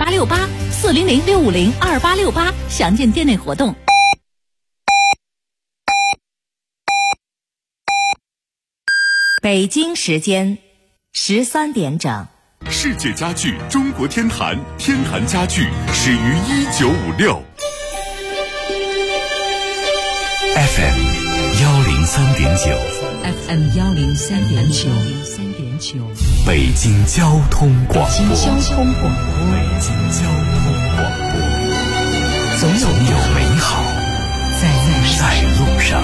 2868，400-650-2868，详见店内活动。 北京时间13点整。 世界家具中国天坛，天坛家具始于1956。FM 103.9，FM 103.9， 北京交通广播，总有美好在路上。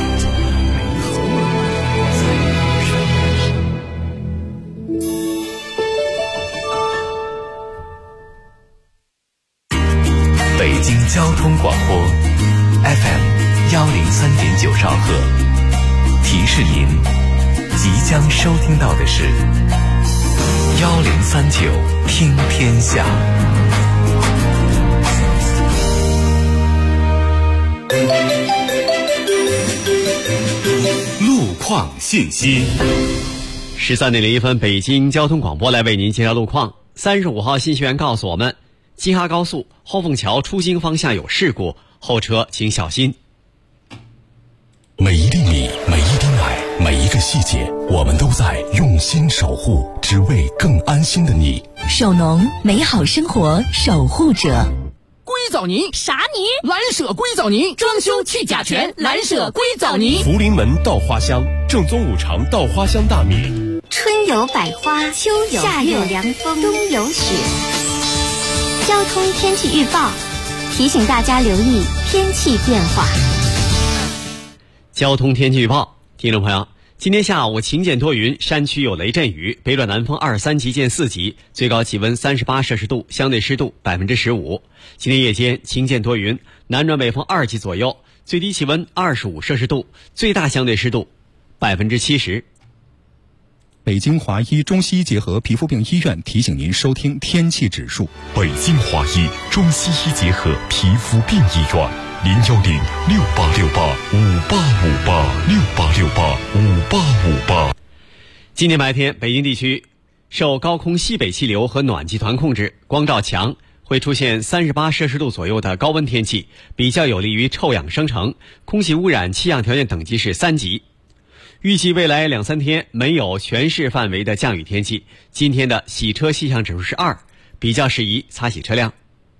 北京交通广播 FM 103.9兆赫，提示您即将收听到的是1039听天下。路况信息。 13点01分，北京交通广播来为您介绍路况。35号信息员告诉我们，京哈高速后凤桥出京方向有事故，后车请小心。 每一粒米，每一滴奶，每一个细节，我们都在用心守护，只为更安心的你。 首农，美好生活守护者。 硅藻泥啥泥？ 蓝舍硅藻泥，装修去甲醛，蓝舍硅藻泥。 福临门稻花香，正宗5常稻花香大米。 春有百花，秋有夏有凉风，冬有雪。交通天气预报提醒大家留意天气变化。 交通天气预报，听众朋友，今天下午晴间多云，山区有雷阵雨，北转南风2-3级见4级，最高气温38摄氏度，相对湿度15%。今天夜间晴间多云，南转北风2级左右，最低气温25摄氏度，最大相对湿度70%。 北京华医中西医结合皮肤病医院提醒您收听天气指数。 北京华医中西医结合皮肤病医院，010-6868-5858，6868-5858。 今天白天，北京地区受高空西北气流和暖气团控制，光照强，会出现38摄氏度左右的高温天气，比较有利于臭氧生成，空气污染气象条件等级是3级。预计未来2-3天没有全市范围的降雨天气。今天的洗车气象指数是2，比较适宜擦洗车辆。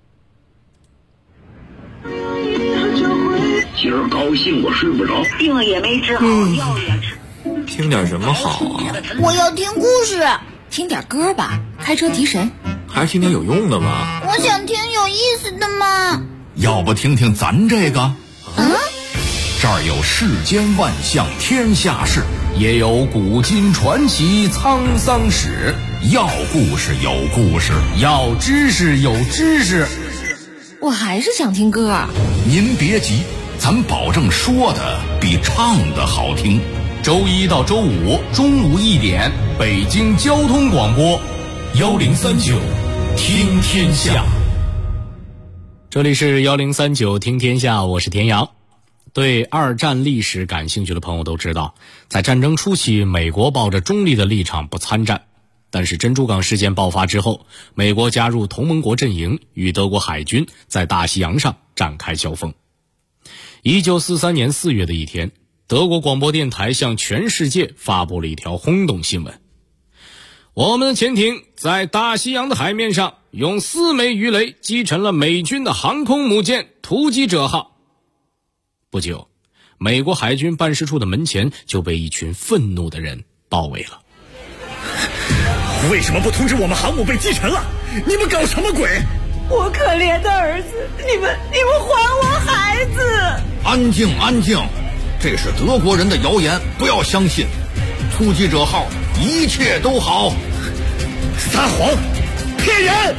今儿高兴我睡不着， 病也没治好，药也吃。 听点什么好啊？ 我要听故事。听点歌吧，开车提神。 还是听点有用的吧。 我想听有意思的嘛。 要不听听咱这个？这儿有世间万象天下事，也有古今传奇沧桑史。要故事有故事，要知识有知识。 我还是想听歌。 您别急，咱保证说的比唱的好听。周1到周5中午1点，北京交通广播1039听天下。 这里是1039听天下，我是田阳。对二战历史感兴趣的朋友都知道，在战争初期，美国抱着中立的立场不参战。但是珍珠港事件爆发之后，美国加入同盟国阵营，与德国海军在大西洋上展开交锋。1943年4月的一天，德国广播电台向全世界发布了一条轰动新闻：我们的潜艇在大西洋的海面上用4枚鱼雷击沉了美军的航空母舰突击者号。不久，美国海军办事处的门前就被一群愤怒的人包围了。 为什么不通知我们航母被击沉了？你们搞什么鬼？ 我可怜的儿子，你们还我孩子！ 安静安静，这是德国人的谣言，不要相信。突击者号一切都好。 撒谎，骗人！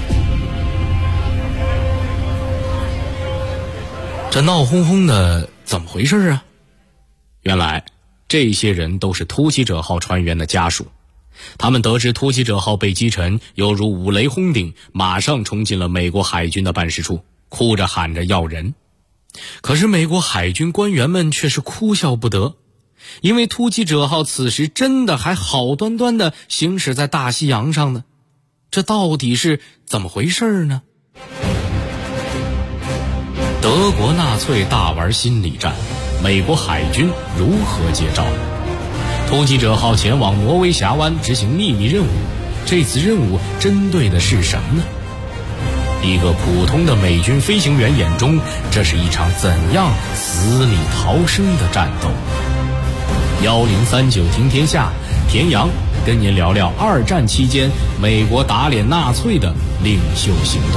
这闹哄哄的怎么回事啊？原来这些人都是突击者号船员的家属，他们得知突击者号被击沉，犹如五雷轰顶，马上冲进了美国海军的办事处，哭着喊着要人。可是美国海军官员们却是哭笑不得，因为突击者号此时真的还好端端的行驶在大西洋上呢，这到底是怎么回事呢？ 德国纳粹大玩心理战，美国海军如何接招？突击者号前往挪威峡湾执行秘密任务，这次任务针对的是什么呢？一个普通的美军飞行员眼中，这是一场怎样死里逃生的战斗？1039听天下，田阳跟您聊聊二战期间美国打脸纳粹的领袖行动。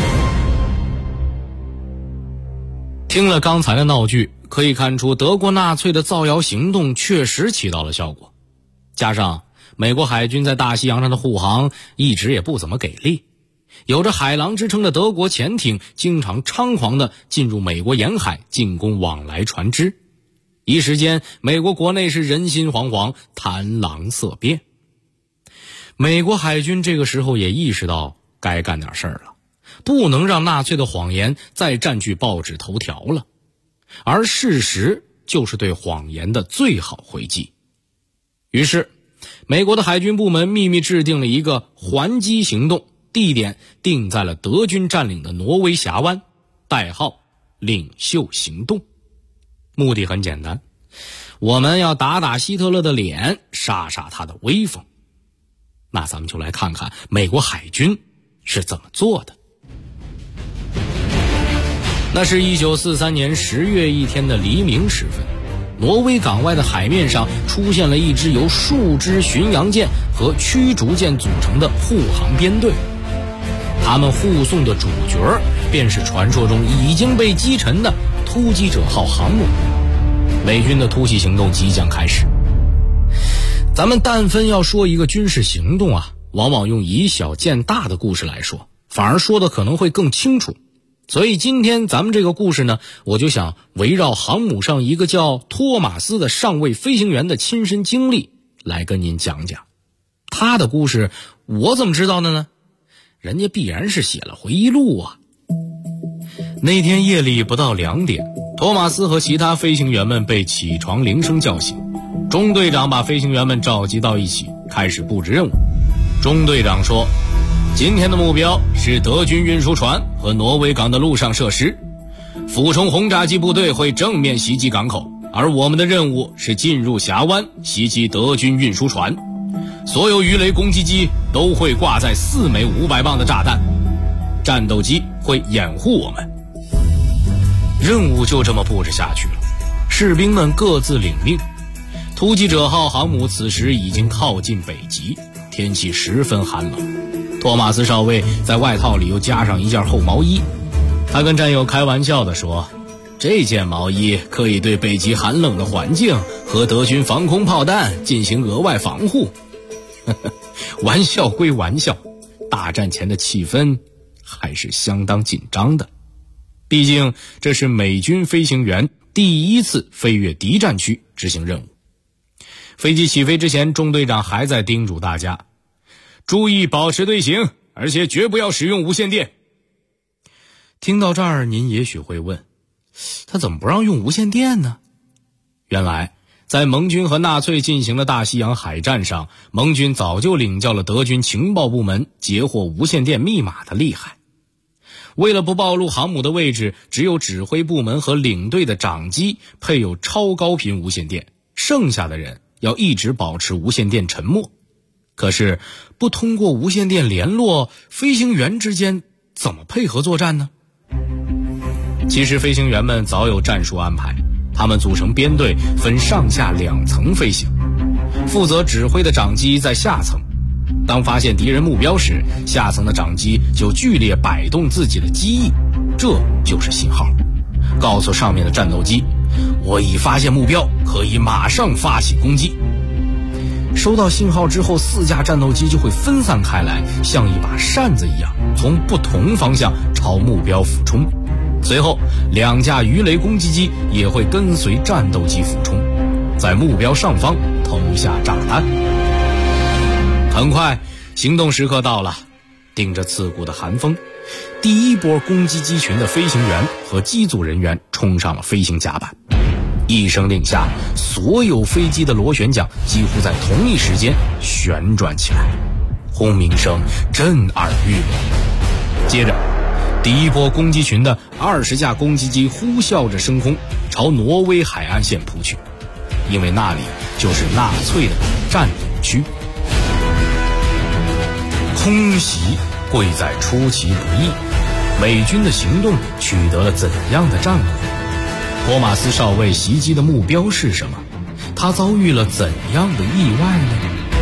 听了刚才的闹剧，可以看出德国纳粹的造谣行动确实起到了效果，加上美国海军在大西洋上的护航一直也不怎么给力，有着海狼之称的德国潜艇经常猖狂地进入美国沿海进攻往来船只，一时间美国国内是人心惶惶，谈狼色变。美国海军这个时候也意识到该干点事儿了，不能让纳粹的谎言再占据报纸头条了，而事实就是对谎言的最好回击。于是美国的海军部门秘密制定了一个还击行动，地点定在了德军占领的挪威峡湾，代号领袖行动。目的很简单，我们要打打希特勒的脸，杀杀他的威风。那咱们就来看看美国海军是怎么做的。那是1943年10月一天的黎明时分，挪威港外的海面上出现了一支由数支巡洋舰和驱逐舰组成的护航编队，他们护送的主角便是传说中已经被击沉的突击者号航母。美军的突袭行动即将开始。咱们但分要说一个军事行动啊，往往用以小见大的故事来说，反而说的可能会更清楚。所以今天咱们这个故事呢，我就想围绕航母上一个叫托马斯的上尉飞行员的亲身经历来跟您讲讲。他的故事我怎么知道的呢？人家必然是写了回忆录啊。那天夜里不到2点，托马斯和其他飞行员们被起床铃声叫醒，中队长把飞行员们召集到一起，开始布置任务。中队长说，今天的目标是德军运输船和挪威港的陆上设施，俯冲轰炸机部队会正面袭击港口，而我们的任务是进入峡湾袭击德军运输船。所有鱼雷攻击机都会挂载4枚500磅的炸弹，战斗机会掩护我们。任务就这么布置下去了，士兵们各自领命。突击者号航母此时已经靠近北极，天气十分寒冷。托马斯少尉在外套里又加上一件厚毛衣，他跟战友开玩笑地说，这件毛衣可以对北极寒冷的环境和德军防空炮弹进行额外防护。玩笑归玩笑，大战前的气氛还是相当紧张的。毕竟这是美军飞行员第一次飞越敌占区执行任务。飞机起飞之前，中队长还在叮嘱大家注意保持队形，而且绝不要使用无线电。听到这儿，您也许会问，他怎么不让用无线电呢？原来在盟军和纳粹进行的大西洋海战上，盟军早就领教了德军情报部门截获无线电密码的厉害。为了不暴露航母的位置，只有指挥部门和领队的长机配有超高频无线电，剩下的人要一直保持无线电沉默。可是不通过无线电联络，飞行员之间怎么配合作战呢？其实飞行员们早有战术安排，他们组成编队，分上下2层飞行，负责指挥的长机在下层。当发现敌人目标时，下层的长机就剧烈摆动自己的机翼，这就是信号，告诉上面的战斗机，我已发现目标，可以马上发起攻击。收到信号之后，4架战斗机就会分散开来，像一把扇子一样从不同方向朝目标俯冲。随后2架鱼雷攻击机也会跟随战斗机俯冲，在目标上方投下炸弹。很快行动时刻到了，顶着刺骨的寒风，第一波攻击机群的飞行员和机组人员冲上了飞行甲板。一声令下，所有飞机的螺旋桨几乎在同一时间旋转起来，轰鸣声震耳欲聋。接着第一波攻击群的20架攻击机呼啸着升空，朝挪威海岸线扑去，因为那里就是纳粹的占领区。空袭贵在出其不意，美军的行动取得了怎样的战果？托马斯少尉袭击的目标是什么？他遭遇了怎样的意外呢？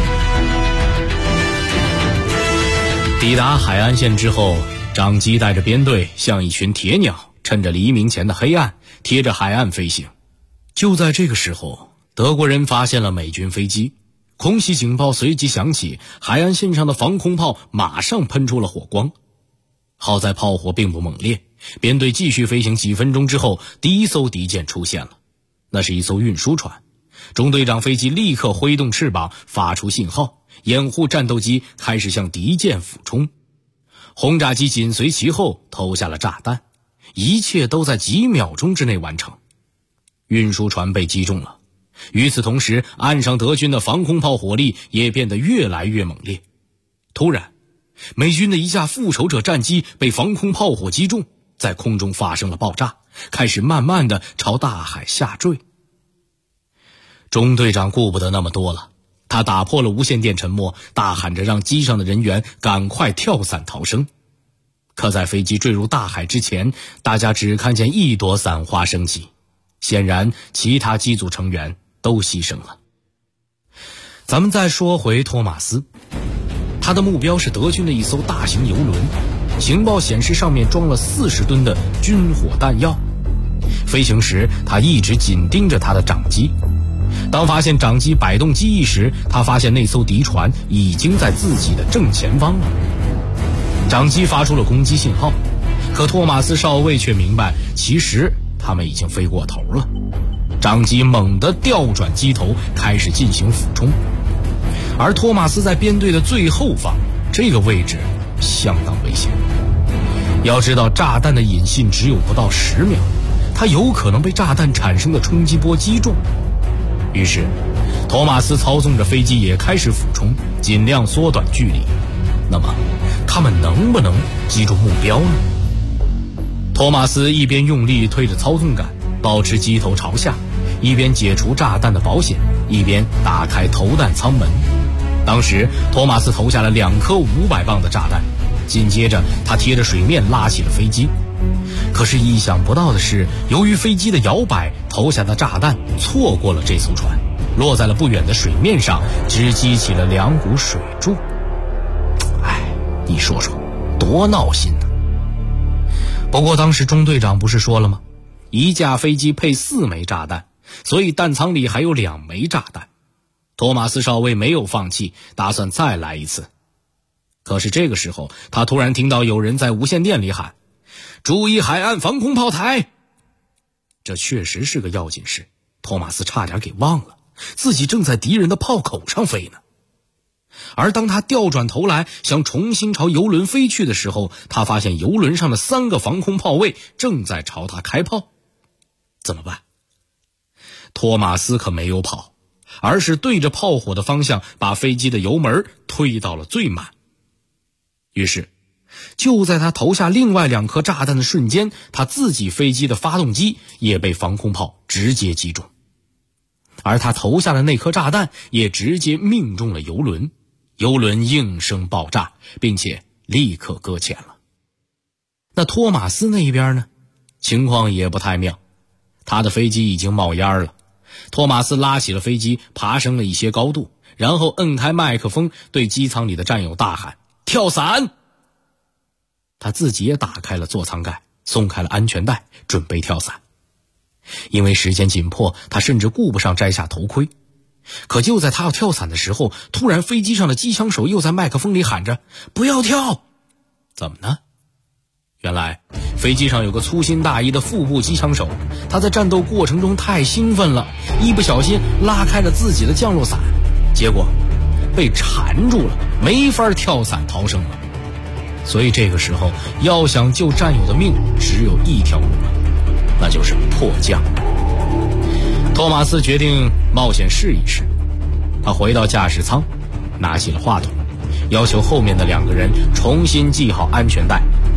抵达海岸线之后，长机带着编队像一群铁鸟，趁着黎明前的黑暗贴着海岸飞行。就在这个时候，德国人发现了美军飞机，空袭警报随即响起，海岸线上的防空炮马上喷出了火光。好在炮火并不猛烈，编队继续飞行几分钟之后，第一艘敌舰出现了，那是一艘运输船。中队长飞机立刻挥动翅膀发出信号，掩护战斗机开始向敌舰俯冲。轰炸机紧随其后投下了炸弹，一切都在几秒钟之内完成。运输船被击中了，与此同时，岸上德军的防空炮火力也变得越来越猛烈。突然，美军的一架复仇者战机被防空炮火击中，在空中发生了爆炸，开始慢慢地朝大海下坠。中队长顾不得那么多了，他打破了无线电沉默，大喊着让机上的人员赶快跳伞逃生。可在飞机坠入大海之前，大家只看见一朵伞花升起，显然其他机组成员都牺牲了。咱们再说回托马斯，他的目标是德军的一艘大型游轮，情报显示上面装了40吨的军火弹药。飞行时，他一直紧盯着他的长机。当发现长机摆动机翼时，他发现那艘敌船已经在自己的正前方了。长机发出了攻击信号，可托马斯少尉却明白，其实他们已经飞过头了。长机猛地调转机头，开始进行俯冲。而托马斯在编队的最后方，这个位置相当危险。要知道，炸弹的引信只有不到10秒，它有可能被炸弹产生的冲击波击中。于是托马斯操纵着飞机也开始俯冲，尽量缩短距离。那么他们能不能击中目标呢？托马斯一边用力推着操纵杆，保持机头朝下，一边解除炸弹的保险，一边打开投弹舱门。当时托马斯投下了2颗500磅的炸弹，紧接着他贴着水面拉起了飞机。可是意想不到的是，由于飞机的摇摆，投下的炸弹错过了这艘船，落在了不远的水面上，只激起了2股水柱。你说说多闹心呢！不过当时中队长不是说了吗？一架飞机配4枚炸弹，所以弹舱里还有2枚炸弹。托马斯少尉没有放弃，打算再来一次。可是这个时候，他突然听到有人在无线电里喊：“注意海岸防空炮台！”这确实是个要紧事，托马斯差点给忘了，自己正在敌人的炮口上飞呢。而当他调转头来想重新朝游轮飞去的时候，他发现游轮上的3个防空炮位正在朝他开炮。怎么办？托马斯可没有跑，而是对着炮火的方向把飞机的油门推到了最满。于是就在他投下另外2颗炸弹的瞬间，他自己飞机的发动机也被防空炮直接击中，而他投下的那颗炸弹也直接命中了游轮，游轮应声爆炸，并且立刻搁浅了。那托马斯那一边呢？情况也不太妙，他的飞机已经冒烟了。托马斯拉起了飞机，爬升了一些高度，然后摁开麦克风，对机舱里的战友大喊：“跳伞！”他自己也打开了座舱盖，松开了安全带，准备跳伞。因为时间紧迫，他甚至顾不上摘下头盔。可就在他要跳伞的时候，突然飞机上的机枪手又在麦克风里喊着：“不要跳！”怎么呢？原来飞机上有个粗心大意的副部机枪手，他在战斗过程中太兴奋了，一不小心拉开了自己的降落伞，结果被缠住了，没法跳伞逃生了。所以这个时候要想救战友的命，只有一条路了，那就是迫降。托马斯决定冒险试一试，他回到驾驶舱，拿起了话筒，要求后面的2个人重新系好安全带，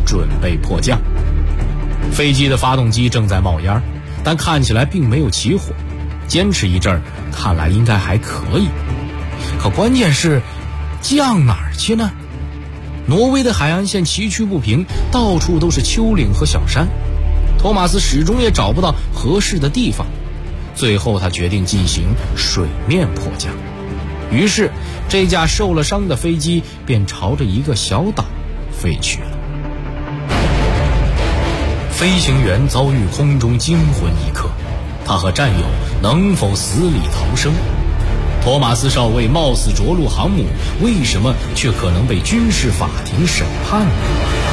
准备迫降。飞机的发动机正在冒烟，但看起来并没有起火，坚持一阵儿，看来应该还可以。可关键是降哪儿去呢？挪威的海岸线崎岖不平，到处都是丘陵和小山，托马斯始终也找不到合适的地方。最后他决定进行水面迫降，于是这架受了伤的飞机便朝着一个小岛飞去了。飞行员遭遇空中惊魂一刻，他和战友能否死里逃生？托马斯少尉冒死着陆航母，为什么却可能被军事法庭审判呢？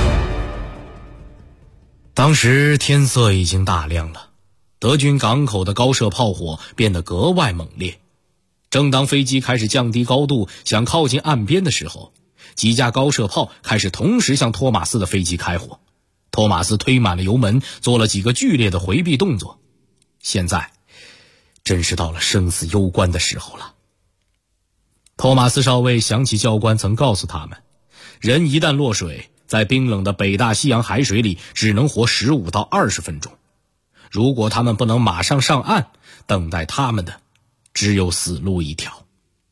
当时天色已经大亮了，德军港口的高射炮火变得格外猛烈。正当飞机开始降低高度，想靠近岸边的时候，几架高射炮开始同时向托马斯的飞机开火。托马斯推满了油门，做了几个剧烈的回避动作。现在真是到了生死攸关的时候了。托马斯少尉想起教官曾告诉他们，人一旦落水，在冰冷的北大西洋海水里只能活15到20分钟。如果他们不能马上上岸，等待他们的只有死路一条。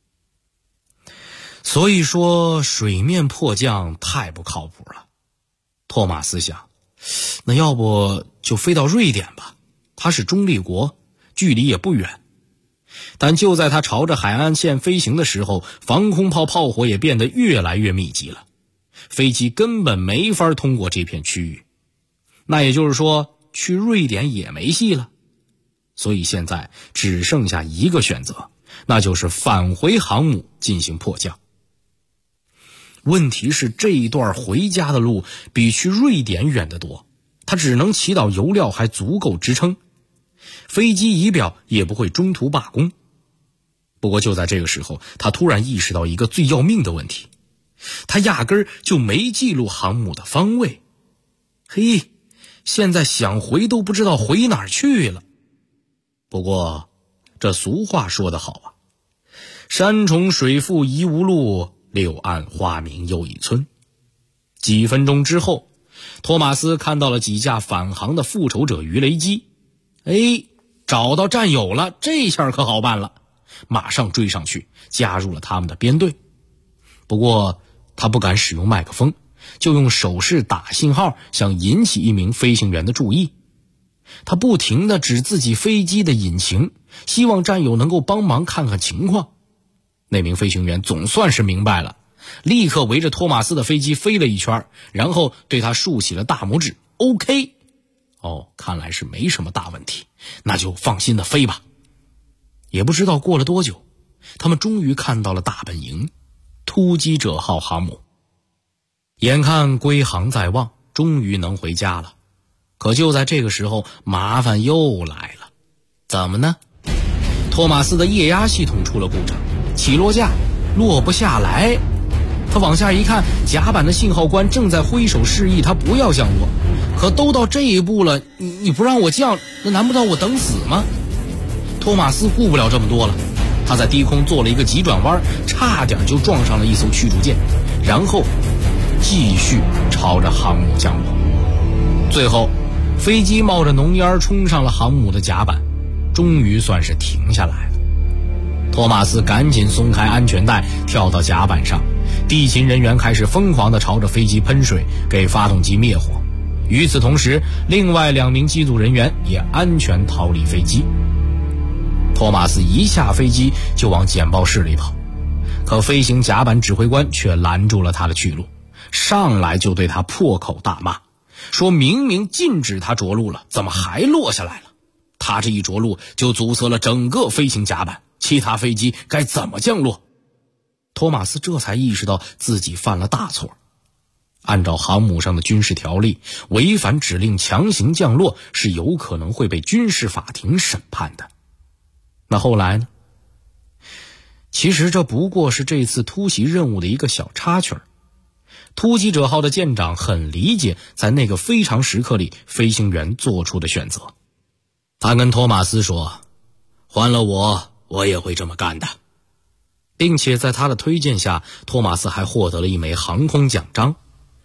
所以说水面迫降太不靠谱了。托马斯想，那要不就飞到瑞典吧，它是中立国，距离也不远。但就在他朝着海岸线飞行的时候，防空炮炮火也变得越来越密集了，飞机根本没法通过这片区域。那也就是说，去瑞典也没戏了。所以现在只剩下一个选择，那就是返回航母进行迫降。问题是这一段回家的路比去瑞典远得多，他只能祈祷油料还足够支撑，飞机仪表也不会中途罢工。不过就在这个时候，他突然意识到一个最要命的问题，他压根儿就没记录航母的方位。嘿，现在想回都不知道回哪儿去了。不过这俗话说得好啊，山重水复疑无路，柳暗花明又一村。几分钟之后，托马斯看到了几架返航的复仇者鱼雷机。找到战友了，这下可好办了，马上追上去，加入了他们的编队。不过他不敢使用麦克风，就用手势打信号，想引起一名飞行员的注意。他不停地指自己飞机的引擎，希望战友能够帮忙看看情况。那名飞行员总算是明白了，立刻围着托马斯的飞机飞了一圈，然后对他竖起了大拇指 OK。 看来是没什么大问题，那就放心的飞吧。也不知道过了多久，他们终于看到了大本营突击者号航母。眼看归航在望，终于能回家了。可就在这个时候，麻烦又来了。怎么呢？托马斯的液压系统出了故障，起落架落不下来。他往下一看，甲板的信号官正在挥手示意他不要降落。可都到这一步了，你不让我降，那难不到我等死吗？托马斯顾不了这么多了，他在低空做了一个急转弯，差点就撞上了一艘驱逐舰，然后继续朝着航母降落。最后飞机冒着浓烟冲上了航母的甲板，终于算是停下来了。托马斯赶紧松开安全带，跳到甲板上，地勤人员开始疯狂地朝着飞机喷水，给发动机灭火。与此同时，另外2名机组人员也安全逃离飞机。托马斯一下飞机就往简报室里跑，可飞行甲板指挥官却拦住了他的去路，上来就对他破口大骂，说明明禁止他着陆了，怎么还落下来了？他这一着陆就阻塞了整个飞行甲板，其他飞机该怎么降落？托马斯这才意识到自己犯了大错。按照航母上的军事条例，违反指令强行降落是有可能会被军事法庭审判的。那后来呢？其实这不过是这次突袭任务的一个小插曲。突击者号的舰长很理解在那个非常时刻里飞行员做出的选择。他跟托马斯说，换了我也会这么干的。并且在他的推荐下，托马斯还获得了一枚航空奖章。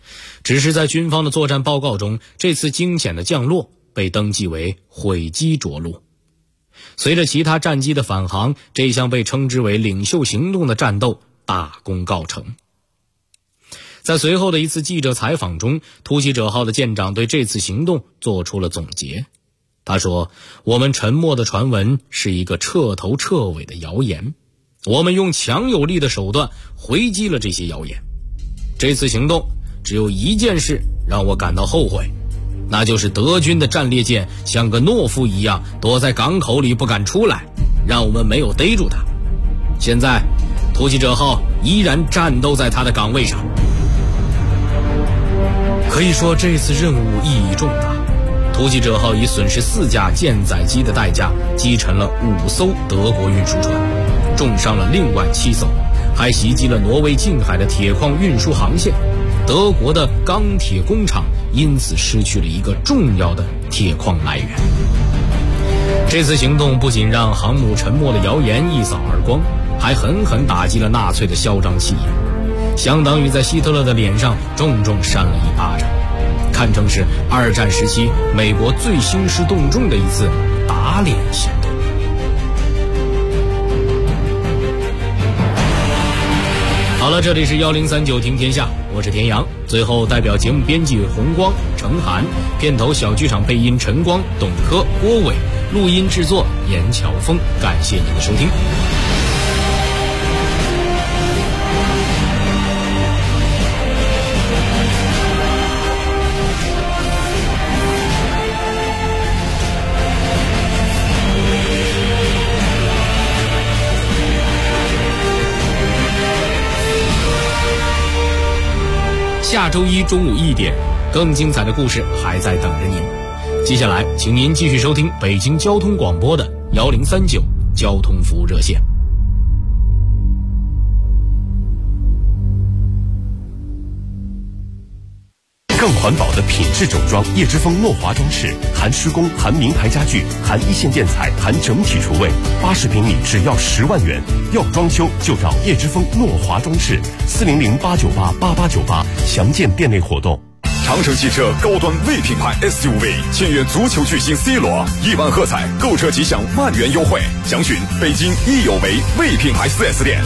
只是在军方的作战报告中，这次惊险的降落被登记为毁机着陆。随着其他战机的返航，这项被称之为领袖行动的战斗大功告成。在随后的一次记者采访中，突袭者号的舰长对这次行动做出了总结。他说，我们沉没的传闻是一个彻头彻尾的谣言，我们用强有力的手段回击了这些谣言。这次行动只有一件事让我感到后悔，那就是德军的战列舰像个懦夫一样躲在港口里不敢出来，让我们没有逮住他。现在突袭者号依然战斗在他的岗位上。可以说这次任务意义重大，突袭者号以损失4架舰载机的代价击沉了5艘德国运输船，重伤了另外7艘，还袭击了挪威近海的铁矿运输航线。德国的钢铁工厂因此失去了一个重要的铁矿来源。这次行动不仅让航母沉没的谣言一扫而光，还狠狠打击了纳粹的嚣张气焰，相当于在希特勒的脸上重重扇了一巴掌，堪称是2战时期美国最兴师动众的一次打脸行动。好了，这里是1039听天下，我是田阳。最后代表节目编辑红光、程涵，片头小剧场配音陈光、董珂、郭伟，录音制作严乔峰，感谢您的收听。下周一中午1点，更精彩的故事还在等着您。接下来，请您继续收听北京交通广播的1039交通服务热线。 更环保的品质整装，叶之峰诺华装饰，含施工，含名牌家具，含一线建材，含整体厨卫，80平米只要10万元。要装修就找叶之峰诺华装饰，400-898-8898，详见店内活动。 长城汽车高端 V 品牌 SUV 签约足球巨星 C 罗，1万喝彩，购车即享万元优惠。详询北京益有为 V 品牌 4S 店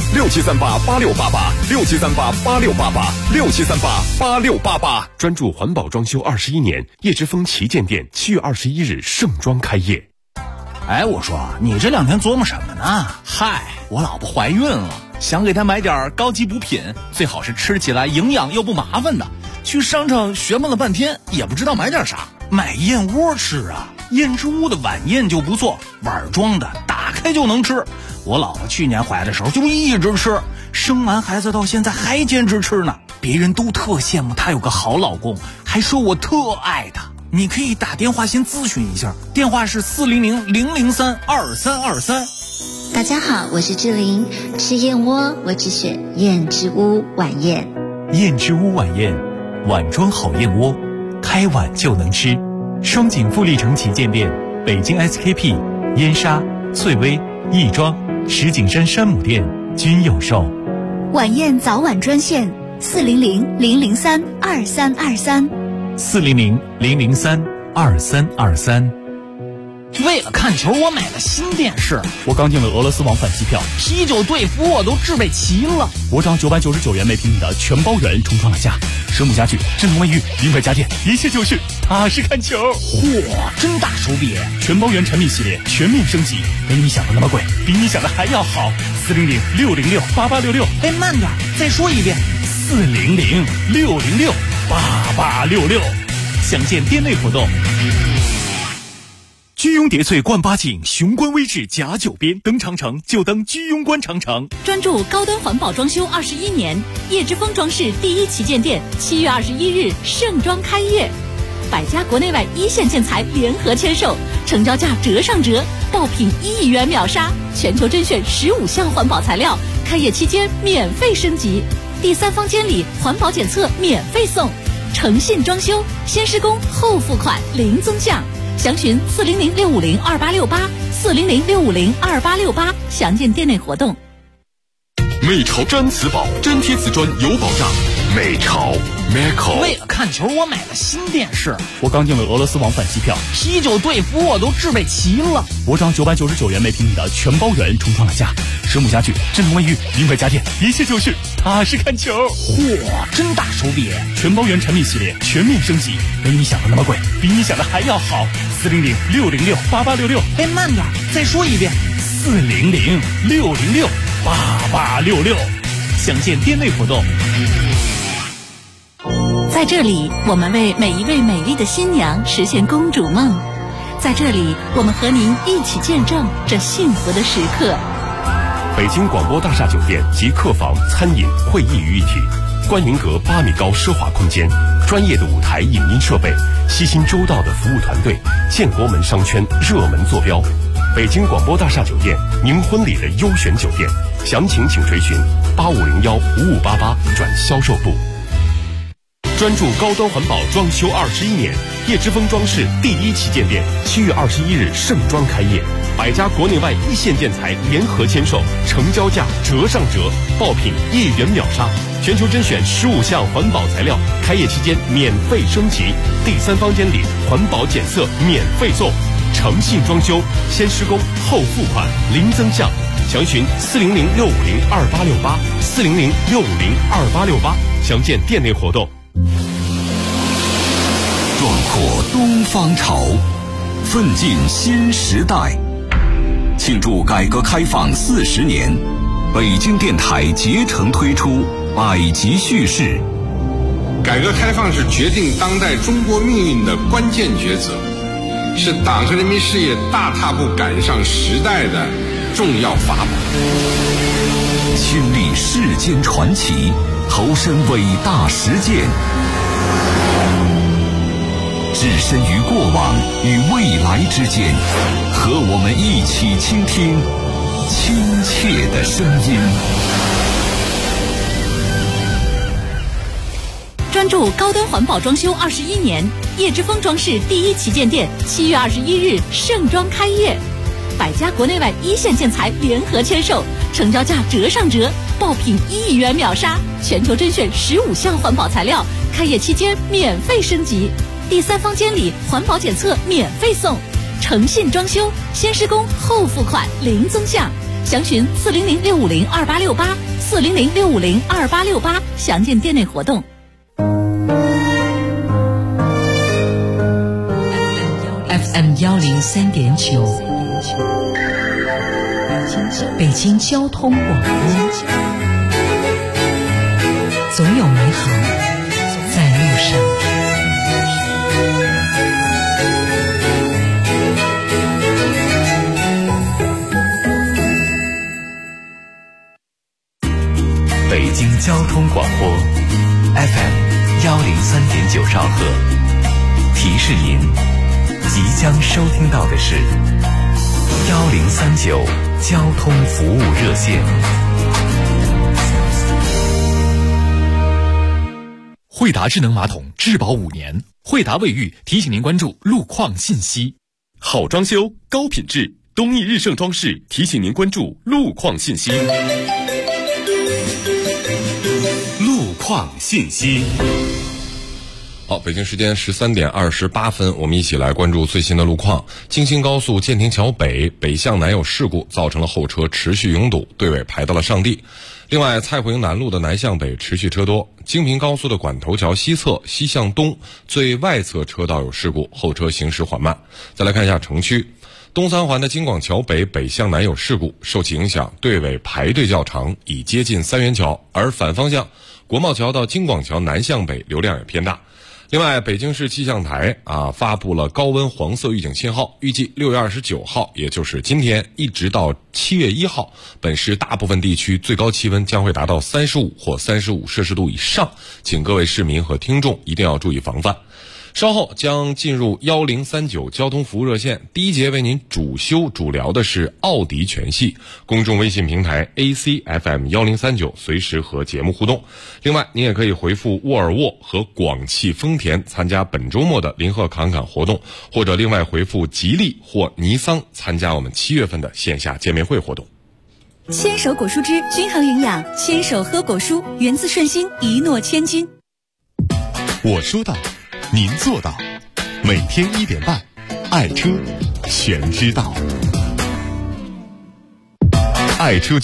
，67388688，67388688，67388688。 专注环保装修21年，叶之峰旗舰店7月21日盛装开业。 哎，我说你这2天琢磨什么呢？ 嗨，我老婆怀孕了，想给她买点高级补品，最好是吃起来营养又不麻烦的。去商场学问了半天，也不知道买点啥。 买燕窝吃啊，燕之屋的晚宴就不错，碗装的，打开就能吃。我老婆去年怀的时候就一直吃，生完孩子到现在还坚持吃呢。别人都特羡慕她有个好老公，还说我特爱她。你可以打电话先咨询一下，电话是400-003-2323。 大家好，我是志玲，吃燕窝我只选燕之屋晚宴。 燕之屋晚宴，碗装好燕窝，开碗就能吃。双井富力城旗舰店，北京 SKP、燕莎、翠微、亦庄、石景山山姆店均有售。 晚宴早晚专线400-003-2323。 400-003-2323。 为了看球，我买了新电视。 我刚订了俄罗斯往返机票， 啤酒、队服我都置备齐了。 我找999元每平米的全包圆重创了价，生母家具、智能卫浴、名牌家电，一切就是踏实看球。 嚯，真大手笔！ 全包圆产品系列全面升级，没你想的那么贵，比你想的还要好。400-606-8866。 哎，慢点，再说一遍。 400-606-8866。详见店内活动。居庸叠翠冠八景，雄关威志甲9边，登长城就登居庸关长城。 专注高端环保装修21年，叶之峰装饰第1旗舰店7月21日盛装开业，100家国内外一线建材联合签售，成交价折上折，爆品1亿元秒杀，全球甄选15项环保材料，开业期间免费升级，第3方监理环保检测免费送，诚信装修，先施工后付款零增项。详询400-650-2868，400-650-2868，详见店内活动。 美潮毡瓷宝，粘贴瓷砖有保障。 美潮 Macau。 为了看球，我买了新电视。 我刚订了俄罗斯往返机票， 啤酒队服我都置备齐了。 我涨999元每平米的全包圆重创了价，实木家具、智能卫浴、名牌家电，一切就是踏实看球。 嚯，真大手笔！ 全包圆产品系列全面升级，没你想的那么贵，比你想的还要好。400-606-8866。 哎，慢点，再说一遍。 400-606-8866。详见店内活动。 在这里，我们为每一位美丽的新娘实现公主梦。在这里，我们和您一起见证这幸福的时刻。 北京广播大厦酒店集客房、餐饮、会议于一体，观云阁8米高奢华空间，专业的舞台影音设备，悉心周到的服务团队，建国门商圈热门坐标。北京广播大厦酒店，您婚礼的优选酒店，详情请垂询8501-5588转销售部。专注高端环保装修21年，叶之峰装饰第1旗舰店7月21日盛装开业，100家国内外一线建材联合签售，成交价折上折，爆品1元秒杀，全球甄选15项环保材料，开业期间免费升级，第3房间里环保检测免费送，诚信装修，先施工后付款，零增项，详询400-650-2868，400-650-2868，详见店内活动。 壮阔东方潮，奋进新时代。庆祝改革开放40年，北京电台竭诚推出百集叙事。 改革开放是决定当代中国命运的关键抉择，是党和人民事业大踏步赶上时代的重要法宝。 亲历世间传奇，投身伟大实践，置身于过往与未来之间，和我们一起倾听亲切的声音。 专注高端环保装修21年，叶之峰装饰第1旗舰店7月21日盛装开业，100家国内外一线建材联合签售，成交价折上折，爆品1元秒杀，全球甄选15项环保材料，开业期间免费升级，第3房间里环保检测免费送，诚信装修，先施工后付款，零增项，详询400-650-2868，400-650-2868，详见店内活动。 FM 103.9，北京交通广播，总有美好在路上。 北京交通广播 FM 103.9兆赫，提示您即将收听到的是1039交通服务热线。 惠达智能马桶质保5年，惠达卫浴提醒您关注路况信息。 好装修高品质，东义日盛装饰提醒您关注路况信息。路况信息。 好，北京时间13点28分，我们一起来关注最新的路况。京新高速建亭桥北北向南有事故，造成了后车持续拥堵，队尾排到了上地。另外，蔡湖营南路的南向北持续车多，京平高速的管头桥西侧西向东最外侧车道有事故，后车行驶缓慢。再来看一下城区，东三环的京广桥北北向南有事故，受其影响，队尾排队较长，已接近三元桥，而反方向国贸桥到京广桥南向北流量也偏大。另外，北京市气象台发布了高温黄色预警信号，预计6月29号，也就是今天，一直到7月1号，本市大部分地区最高气温将会达到35或35摄氏度以上，请各位市民和听众一定要注意防范。稍后将进入1039交通服务热线，第一节为您主聊的是奥迪全系，公众微信平台 ACFM 1039随时和节目互动。另外，您也可以回复沃尔沃和广汽丰田参加本周末的林鹤侃侃活动，或者另外回复吉利或尼桑参加我们7月份的线下见面会活动。 牵手果蔬汁均衡营养，牵手喝果蔬，源自顺心，一诺千金。 我说到，您做到，每天1点半，爱车全知道。爱车